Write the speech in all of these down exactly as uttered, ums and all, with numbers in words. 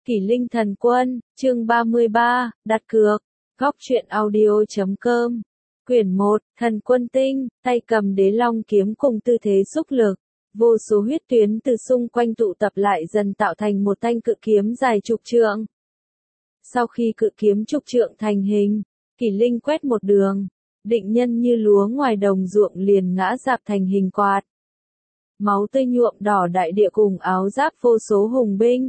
Kỷ Linh Thần Quân, chương ba mươi ba, đặt cược, góc truyện audio.com, quyển một, Thần Quân Tinh, tay cầm đế long kiếm cùng tư thế xúc lực, vô số huyết tuyến từ xung quanh tụ tập lại dần tạo thành một thanh cự kiếm dài chục trượng. Sau khi cự kiếm chục trượng thành hình, Kỷ Linh quét một đường, định nhân như lúa ngoài đồng ruộng liền ngã rạp thành hình quạt. Máu tươi nhuộm đỏ đại địa cùng áo giáp vô số hùng binh.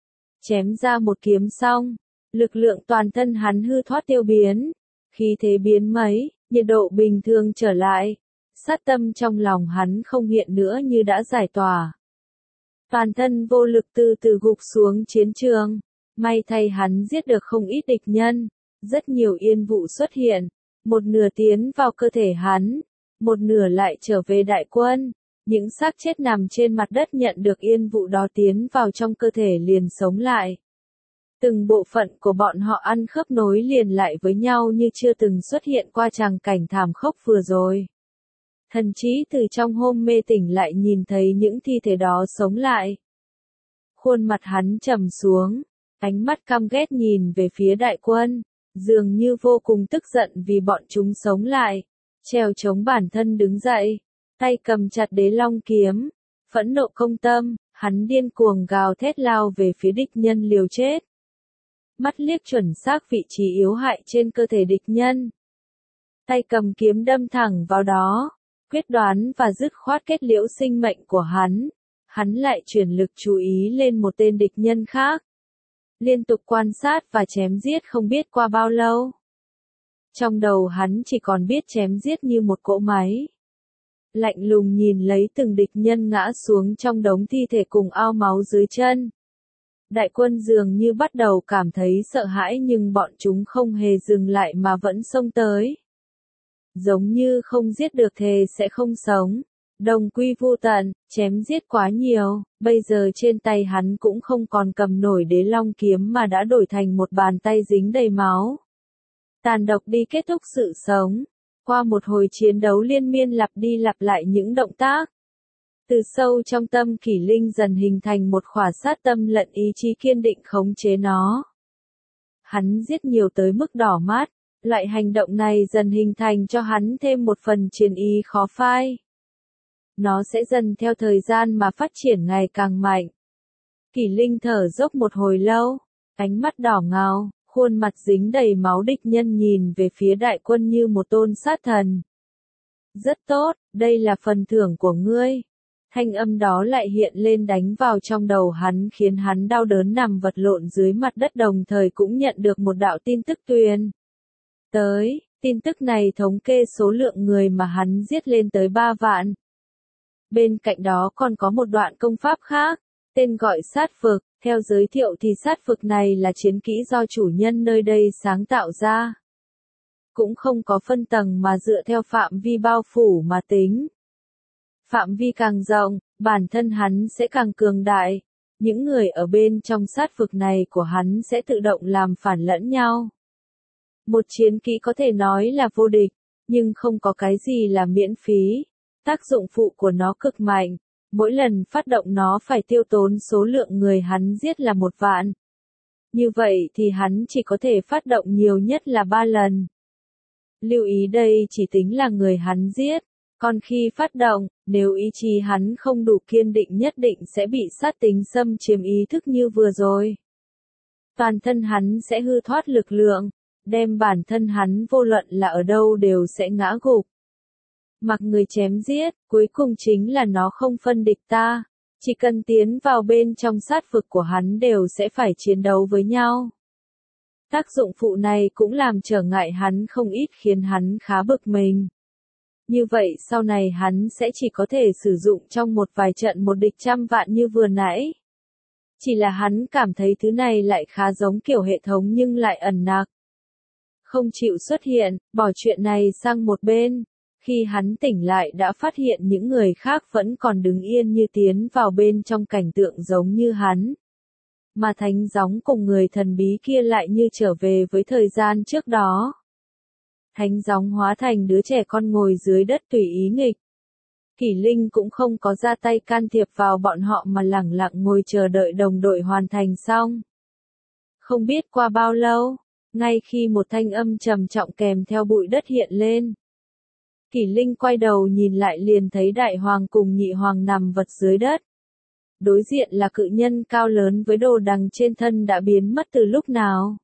Chém ra một kiếm xong, lực lượng toàn thân hắn hư thoát tiêu biến, khí thế biến mấy, nhiệt độ bình thường trở lại, sát tâm trong lòng hắn không hiện nữa như đã giải tỏa. Toàn thân vô lực từ từ gục xuống chiến trường, may thay hắn giết được không ít địch nhân, rất nhiều yên vụ xuất hiện, một nửa tiến vào cơ thể hắn, một nửa lại trở về đại quân. Những xác chết nằm trên mặt đất nhận được yên vụ đó tiến vào trong cơ thể liền sống lại. Từng bộ phận của bọn họ ăn khớp nối liền lại với nhau như chưa từng xuất hiện qua tràng cảnh thảm khốc vừa rồi. Thần trí từ trong hôn mê tỉnh lại nhìn thấy những thi thể đó sống lại. Khuôn mặt hắn trầm xuống, ánh mắt căm ghét nhìn về phía đại quân, dường như vô cùng tức giận vì bọn chúng sống lại, trèo chống bản thân đứng dậy. Tay cầm chặt đế long kiếm, phẫn nộ công tâm, hắn điên cuồng gào thét lao về phía địch nhân liều chết. Mắt liếc chuẩn xác vị trí yếu hại trên cơ thể địch nhân. Tay cầm kiếm đâm thẳng vào đó, quyết đoán và dứt khoát kết liễu sinh mệnh của hắn. Hắn lại chuyển lực chú ý lên một tên địch nhân khác. Liên tục quan sát và chém giết không biết qua bao lâu. Trong đầu hắn chỉ còn biết chém giết như một cỗ máy. Lạnh lùng nhìn lấy từng địch nhân ngã xuống trong đống thi thể cùng ao máu dưới chân. Đại quân dường như bắt đầu cảm thấy sợ hãi nhưng bọn chúng không hề dừng lại mà vẫn xông tới. Giống như không giết được thề sẽ không sống. Đồng quy vu tận, chém giết quá nhiều, bây giờ trên tay hắn cũng không còn cầm nổi đế long kiếm mà đã đổi thành một bàn tay dính đầy máu. Tàn độc đi kết thúc sự sống. Qua một hồi chiến đấu liên miên lặp đi lặp lại những động tác. Từ sâu trong tâm Kỷ Linh dần hình thành một khỏa sát tâm lẫn ý chí kiên định khống chế nó. Hắn giết nhiều tới mức đỏ mắt, loại hành động này dần hình thành cho hắn thêm một phần chiến ý khó phai. Nó sẽ dần theo thời gian mà phát triển ngày càng mạnh. Kỷ Linh thở dốc một hồi lâu, ánh mắt đỏ ngầu. Khuôn mặt dính đầy máu địch nhân nhìn về phía đại quân như một tôn sát thần. Rất tốt, đây là phần thưởng của ngươi. Thanh âm đó lại hiện lên đánh vào trong đầu hắn khiến hắn đau đớn nằm vật lộn dưới mặt đất đồng thời cũng nhận được một đạo tin tức truyền. Tới, tin tức này thống kê số lượng người mà hắn giết lên tới ba vạn. Bên cạnh đó còn có một đoạn công pháp khác, tên gọi sát phược. Theo giới thiệu thì sát phược này là chiến kỹ do chủ nhân nơi đây sáng tạo ra. Cũng không có phân tầng mà dựa theo phạm vi bao phủ mà tính. Phạm vi càng rộng, bản thân hắn sẽ càng cường đại. Những người ở bên trong sát phược này của hắn sẽ tự động làm phản lẫn nhau. Một chiến kỹ có thể nói là vô địch, nhưng không có cái gì là miễn phí. Tác dụng phụ của nó cực mạnh. Mỗi lần phát động nó phải tiêu tốn số lượng người hắn giết là một vạn. Như vậy thì hắn chỉ có thể phát động nhiều nhất là ba lần. Lưu ý đây chỉ tính là người hắn giết. Còn khi phát động, nếu ý chí hắn không đủ kiên định nhất định sẽ bị sát tính xâm chiếm ý thức như vừa rồi. Toàn thân hắn sẽ hư thoát lực lượng, đem bản thân hắn vô luận là ở đâu đều sẽ ngã gục. Mặc người chém giết, cuối cùng chính là nó không phân địch ta. Chỉ cần tiến vào bên trong sát vực của hắn đều sẽ phải chiến đấu với nhau. Tác dụng phụ này cũng làm trở ngại hắn không ít khiến hắn khá bực mình. Như vậy sau này hắn sẽ chỉ có thể sử dụng trong một vài trận một địch trăm vạn như vừa nãy. Chỉ là hắn cảm thấy thứ này lại khá giống kiểu hệ thống nhưng lại ẩn nặc. Không chịu xuất hiện, bỏ chuyện này sang một bên. Khi hắn tỉnh lại đã phát hiện những người khác vẫn còn đứng yên như tiến vào bên trong cảnh tượng giống như hắn. Mà thánh gióng cùng người thần bí kia lại như trở về với thời gian trước đó. Thánh gióng hóa thành đứa trẻ con ngồi dưới đất tùy ý nghịch. Kỷ Linh cũng không có ra tay can thiệp vào bọn họ mà lẳng lặng ngồi chờ đợi đồng đội hoàn thành xong. Không biết qua bao lâu, ngay khi một thanh âm trầm trọng kèm theo bụi đất hiện lên. Kỷ Linh quay đầu nhìn lại liền thấy đại hoàng cùng nhị hoàng nằm vật dưới đất. Đối diện là cự nhân cao lớn với đồ đằng trên thân đã biến mất từ lúc nào.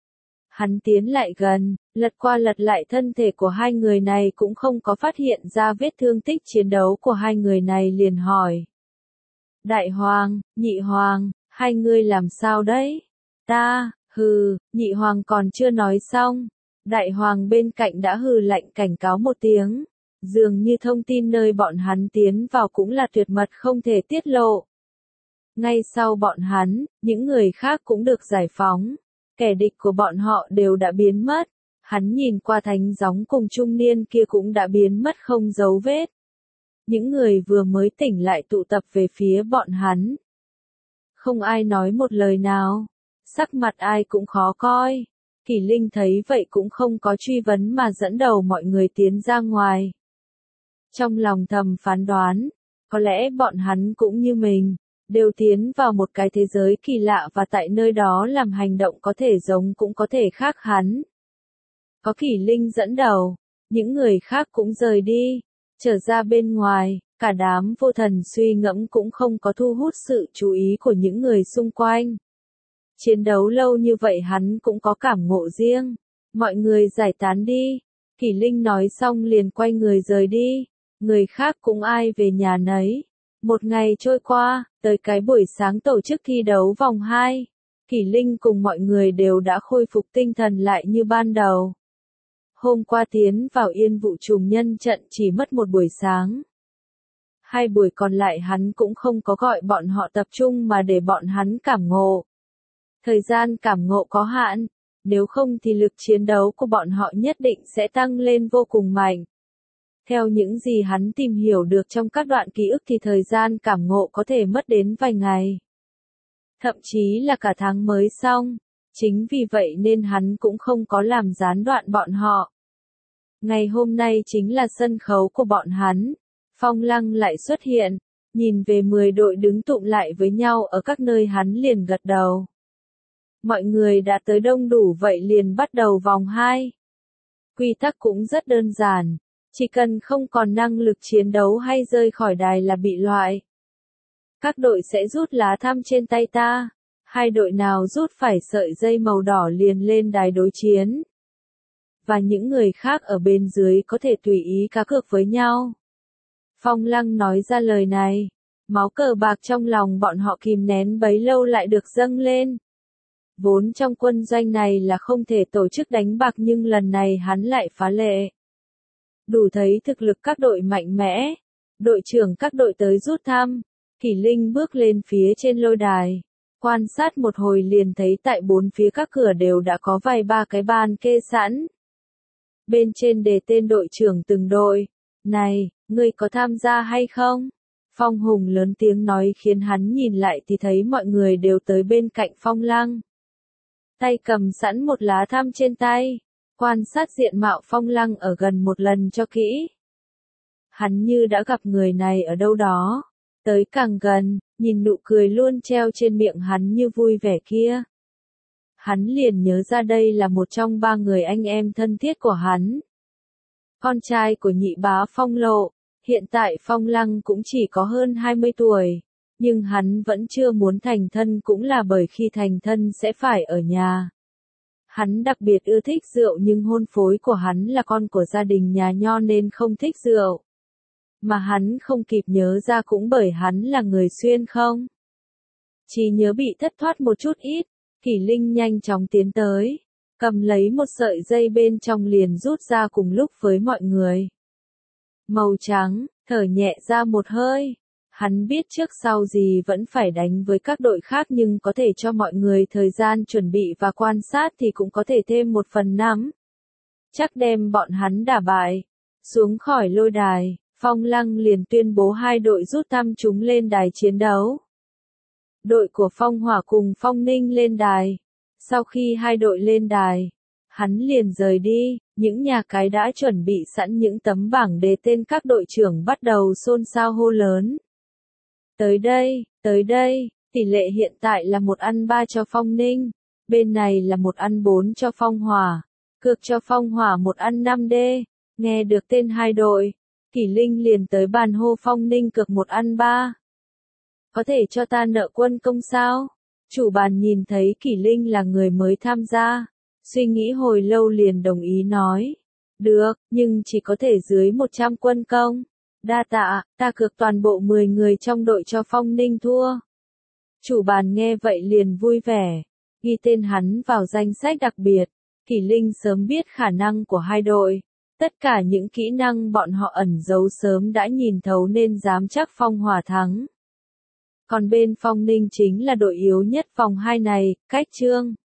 Hắn tiến lại gần, lật qua lật lại thân thể của hai người này cũng không có phát hiện ra vết thương tích chiến đấu của hai người này liền hỏi. Đại hoàng, nhị hoàng, hai người làm sao đấy? Ta, hừ, nhị hoàng còn chưa nói xong. Đại hoàng bên cạnh đã hừ lạnh cảnh cáo một tiếng. Dường như thông tin nơi bọn hắn tiến vào cũng là tuyệt mật không thể tiết lộ. Ngay sau bọn hắn, những người khác cũng được giải phóng. Kẻ địch của bọn họ đều đã biến mất. Hắn nhìn qua thánh gióng cùng trung niên kia cũng đã biến mất không dấu vết. Những người vừa mới tỉnh lại tụ tập về phía bọn hắn. Không ai nói một lời nào. Sắc mặt ai cũng khó coi. Kỷ Linh thấy vậy cũng không có truy vấn mà dẫn đầu mọi người tiến ra ngoài. Trong lòng thầm phán đoán, có lẽ bọn hắn cũng như mình, đều tiến vào một cái thế giới kỳ lạ và tại nơi đó làm hành động có thể giống cũng có thể khác hắn. Có Kỷ Linh dẫn đầu, những người khác cũng rời đi, trở ra bên ngoài, cả đám vô thần suy ngẫm cũng không có thu hút sự chú ý của những người xung quanh. Chiến đấu lâu như vậy hắn cũng có cảm ngộ riêng, mọi người giải tán đi, Kỷ Linh nói xong liền quay người rời đi, người khác cũng ai về nhà nấy. Một ngày trôi qua, tới cái buổi sáng tổ chức thi đấu vòng hai, Kỷ Linh cùng mọi người đều đã khôi phục tinh thần lại như ban đầu. Hôm qua tiến vào Yên Vụ Trùng Nhân trận chỉ mất một buổi sáng. Hai buổi còn lại hắn cũng không có gọi bọn họ tập trung mà để bọn hắn cảm ngộ. Thời gian cảm ngộ có hạn, nếu không thì lực chiến đấu của bọn họ nhất định sẽ tăng lên vô cùng mạnh. Theo những gì hắn tìm hiểu được trong các đoạn ký ức thì thời gian cảm ngộ có thể mất đến vài ngày. Thậm chí là cả tháng mới xong. Chính vì vậy nên hắn cũng không có làm gián đoạn bọn họ. Ngày hôm nay chính là sân khấu của bọn hắn. Phong Lăng lại xuất hiện, nhìn về mười đội đứng tụm lại với nhau ở các nơi hắn liền gật đầu. Mọi người đã tới đông đủ vậy liền bắt đầu vòng hai. Quy tắc cũng rất đơn giản. Chỉ cần không còn năng lực chiến đấu hay rơi khỏi đài là bị loại. Các đội sẽ rút lá thăm trên tay ta. Hai đội nào rút phải sợi dây màu đỏ liền lên đài đối chiến. Và những người khác ở bên dưới có thể tùy ý cá cược với nhau. Phong Lăng nói ra lời này. Máu cờ bạc trong lòng bọn họ kìm nén bấy lâu lại được dâng lên. Vốn trong quân doanh này là không thể tổ chức đánh bạc nhưng lần này hắn lại phá lệ. Đủ thấy thực lực các đội mạnh mẽ. Đội trưởng các đội tới rút thăm. Kỷ Linh bước lên phía trên lôi đài. Quan sát một hồi liền thấy tại bốn phía các cửa đều đã có vài ba cái bàn kê sẵn. Bên trên đề tên đội trưởng từng đội. Này, ngươi có tham gia hay không? Phong Hùng lớn tiếng nói khiến hắn nhìn lại thì thấy mọi người đều tới bên cạnh Phong Lăng. Tay cầm sẵn một lá thăm trên tay. Quan sát diện mạo Phong Lăng ở gần một lần cho kỹ. Hắn như đã gặp người này ở đâu đó. Tới càng gần, nhìn nụ cười luôn treo trên miệng hắn như vui vẻ kia. Hắn liền nhớ ra đây là một trong ba người anh em thân thiết của hắn. Con trai của nhị bá Phong Lộ, hiện tại Phong Lăng cũng chỉ có hơn hai mươi tuổi, nhưng hắn vẫn chưa muốn thành thân cũng là bởi khi thành thân sẽ phải ở nhà. Hắn đặc biệt ưa thích rượu nhưng hôn phối của hắn là con của gia đình nhà nho nên không thích rượu. Mà hắn không kịp nhớ ra cũng bởi hắn là người xuyên không. Chỉ nhớ bị thất thoát một chút ít, Kỷ Linh nhanh chóng tiến tới, cầm lấy một sợi dây bên trong liền rút ra cùng lúc với mọi người. Màu trắng, thở nhẹ ra một hơi. Hắn biết trước sau gì vẫn phải đánh với các đội khác nhưng có thể cho mọi người thời gian chuẩn bị và quan sát thì cũng có thể thêm một phần năm. Chắc đem bọn hắn đả bại. Xuống khỏi lôi đài, Phong Lăng liền tuyên bố hai đội rút thăm chúng lên đài chiến đấu. Đội của Phong Hỏa cùng Phong Ninh lên đài. Sau khi hai đội lên đài, hắn liền rời đi, những nhà cái đã chuẩn bị sẵn những tấm bảng đề tên các đội trưởng bắt đầu xôn xao hô lớn. Tới đây, tới đây, tỷ lệ hiện tại là một ăn ba cho Phong Ninh. Bên này là một ăn bốn cho Phong Hỏa, cược cho Phong Hỏa một ăn năm D. Nghe được tên hai đội, Kỷ Linh liền tới bàn hô Phong Ninh cược một ăn ba. Có thể cho ta nợ quân công sao? Chủ bàn nhìn thấy Kỷ Linh là người mới tham gia, suy nghĩ hồi lâu liền đồng ý nói. Được, nhưng chỉ có thể dưới một trăm quân công. Đa tạ, ta cược toàn bộ mười người trong đội cho Phong Ninh thua. Chủ bàn nghe vậy liền vui vẻ, ghi tên hắn vào danh sách đặc biệt. Kỷ Linh sớm biết khả năng của hai đội. Tất cả những kỹ năng bọn họ ẩn giấu sớm đã nhìn thấu nên dám chắc Phong Hỏa thắng. Còn bên Phong Ninh chính là đội yếu nhất vòng hai này, cách Trương